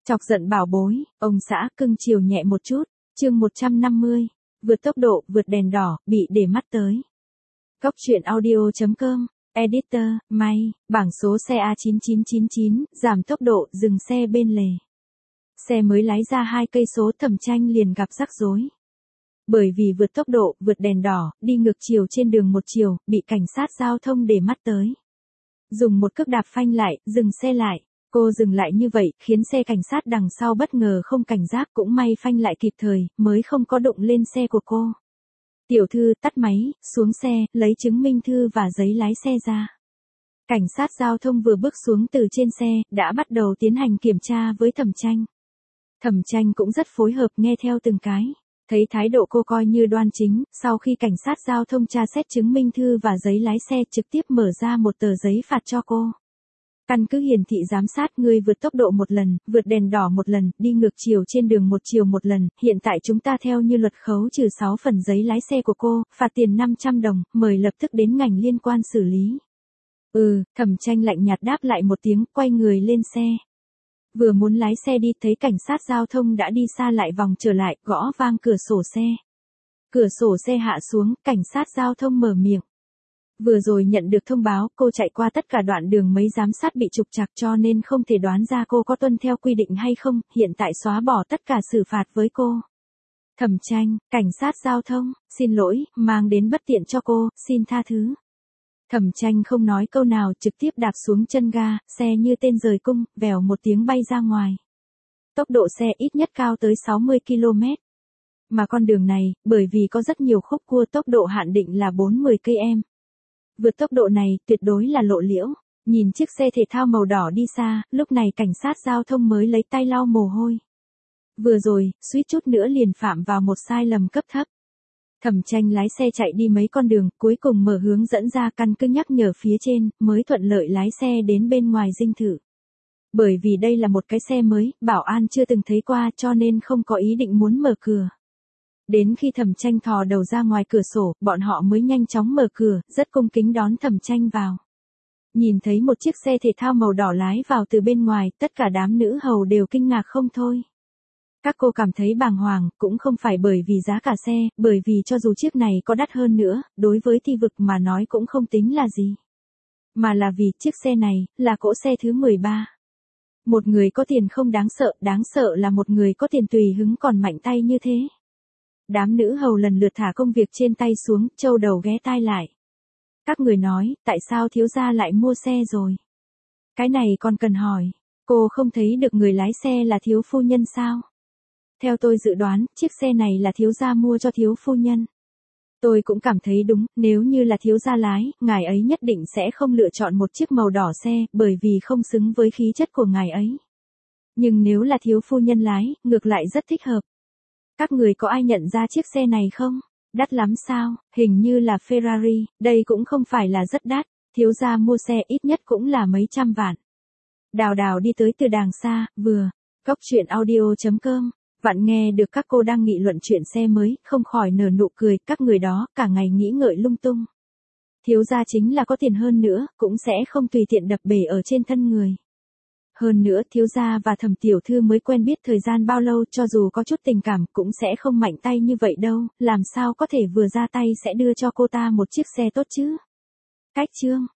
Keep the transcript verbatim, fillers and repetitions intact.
Chọc giận bảo bối, ông xã cưng chiều nhẹ một chút, chương một trăm năm mươi, vượt tốc độ, vượt đèn đỏ, bị để mắt tới. Góc truyện audio chấm com, editor, may, bảng số xe A chín chín chín chín, giảm tốc độ, dừng xe bên lề. Xe mới lái ra hai cây số Thẩm Tranh liền gặp rắc rối. Bởi vì vượt tốc độ, vượt đèn đỏ, đi ngược chiều trên đường một chiều, bị cảnh sát giao thông để mắt tới. Dùng một cước đạp phanh lại, dừng xe lại. Cô dừng lại như vậy, khiến xe cảnh sát đằng sau bất ngờ không cảnh giác, cũng may phanh lại kịp thời, mới không có đụng lên xe của cô. Tiểu thư tắt máy, xuống xe, lấy chứng minh thư và giấy lái xe ra. Cảnh sát giao thông vừa bước xuống từ trên xe, đã bắt đầu tiến hành kiểm tra với Thẩm Tranh. Thẩm Tranh cũng rất phối hợp nghe theo từng cái. Thấy thái độ cô coi như đoan chính, sau khi cảnh sát giao thông tra xét chứng minh thư và giấy lái xe trực tiếp mở ra một tờ giấy phạt cho cô. Căn cứ hiển thị giám sát ngươi vượt tốc độ một lần, vượt đèn đỏ một lần, đi ngược chiều trên đường một chiều một lần, hiện tại chúng ta theo như luật khấu trừ sáu phần giấy lái xe của cô, phạt tiền năm trăm đồng, mời lập tức đến ngành liên quan xử lý. Ừ, Thẩm Tranh lạnh nhạt đáp lại một tiếng, quay người lên xe. Vừa muốn lái xe đi thấy cảnh sát giao thông đã đi xa lại vòng trở lại, gõ vang cửa sổ xe. Cửa sổ xe hạ xuống, cảnh sát giao thông mở miệng. Vừa rồi nhận được thông báo, cô chạy qua tất cả đoạn đường mấy giám sát bị trục trặc cho nên không thể đoán ra cô có tuân theo quy định hay không, hiện tại xóa bỏ tất cả xử phạt với cô. Thẩm Tranh, cảnh sát giao thông, xin lỗi, mang đến bất tiện cho cô, xin tha thứ. Thẩm Tranh không nói câu nào, trực tiếp đạp xuống chân ga, xe như tên rời cung, vèo một tiếng bay ra ngoài. Tốc độ xe ít nhất cao tới sáu mươi ki lô mét. Mà con đường này, bởi vì có rất nhiều khúc cua, tốc độ hạn định là bốn mươi ki lô mét. Vượt tốc độ này, tuyệt đối là lộ liễu. Nhìn chiếc xe thể thao màu đỏ đi xa, lúc này cảnh sát giao thông mới lấy tay lau mồ hôi. Vừa rồi, suýt chút nữa liền phạm vào một sai lầm cấp thấp. Thẩm Tranh lái xe chạy đi mấy con đường, cuối cùng mở hướng dẫn ra căn cứ nhắc nhở phía trên, mới thuận lợi lái xe đến bên ngoài dinh thự. Bởi vì đây là một cái xe mới, bảo an chưa từng thấy qua cho nên không có ý định muốn mở cửa. Đến khi Thẩm Tranh thò đầu ra ngoài cửa sổ, bọn họ mới nhanh chóng mở cửa, rất cung kính đón Thẩm Tranh vào. Nhìn thấy một chiếc xe thể thao màu đỏ lái vào từ bên ngoài, tất cả đám nữ hầu đều kinh ngạc không thôi. Các cô cảm thấy bàng hoàng, cũng không phải bởi vì giá cả xe, bởi vì cho dù chiếc này có đắt hơn nữa, đối với Thi Vực mà nói cũng không tính là gì. Mà là vì chiếc xe này, là cỗ xe thứ mười ba. Một người có tiền không đáng sợ, đáng sợ là một người có tiền tùy hứng còn mạnh tay như thế. Đám nữ hầu lần lượt thả công việc trên tay xuống, châu đầu ghé tai lại. Các người nói, tại sao thiếu gia lại mua xe rồi? Cái này còn cần hỏi, cô không thấy được người lái xe là thiếu phu nhân sao? Theo tôi dự đoán, chiếc xe này là thiếu gia mua cho thiếu phu nhân. Tôi cũng cảm thấy đúng, nếu như là thiếu gia lái, ngài ấy nhất định sẽ không lựa chọn một chiếc màu đỏ xe, bởi vì không xứng với khí chất của ngài ấy. Nhưng nếu là thiếu phu nhân lái, ngược lại rất thích hợp. Các người có ai nhận ra chiếc xe này không? Đắt lắm sao? Hình như là Ferrari, đây cũng không phải là rất đắt, thiếu gia mua xe ít nhất cũng là mấy trăm vạn. Đào Đào đi tới từ đàng xa, vừa, góc truyện audio chấm com, vặn nghe được các cô đang nghị luận chuyện xe mới, không khỏi nở nụ cười, các người đó, cả ngày nghĩ ngợi lung tung. Thiếu gia chính là có tiền hơn nữa, cũng sẽ không tùy tiện đập bể ở trên thân người. Hơn nữa thiếu gia và Thẩm tiểu thư mới quen biết thời gian bao lâu, cho dù có chút tình cảm cũng sẽ không mạnh tay như vậy đâu, làm sao có thể vừa ra tay sẽ đưa cho cô ta một chiếc xe tốt chứ. Cách chương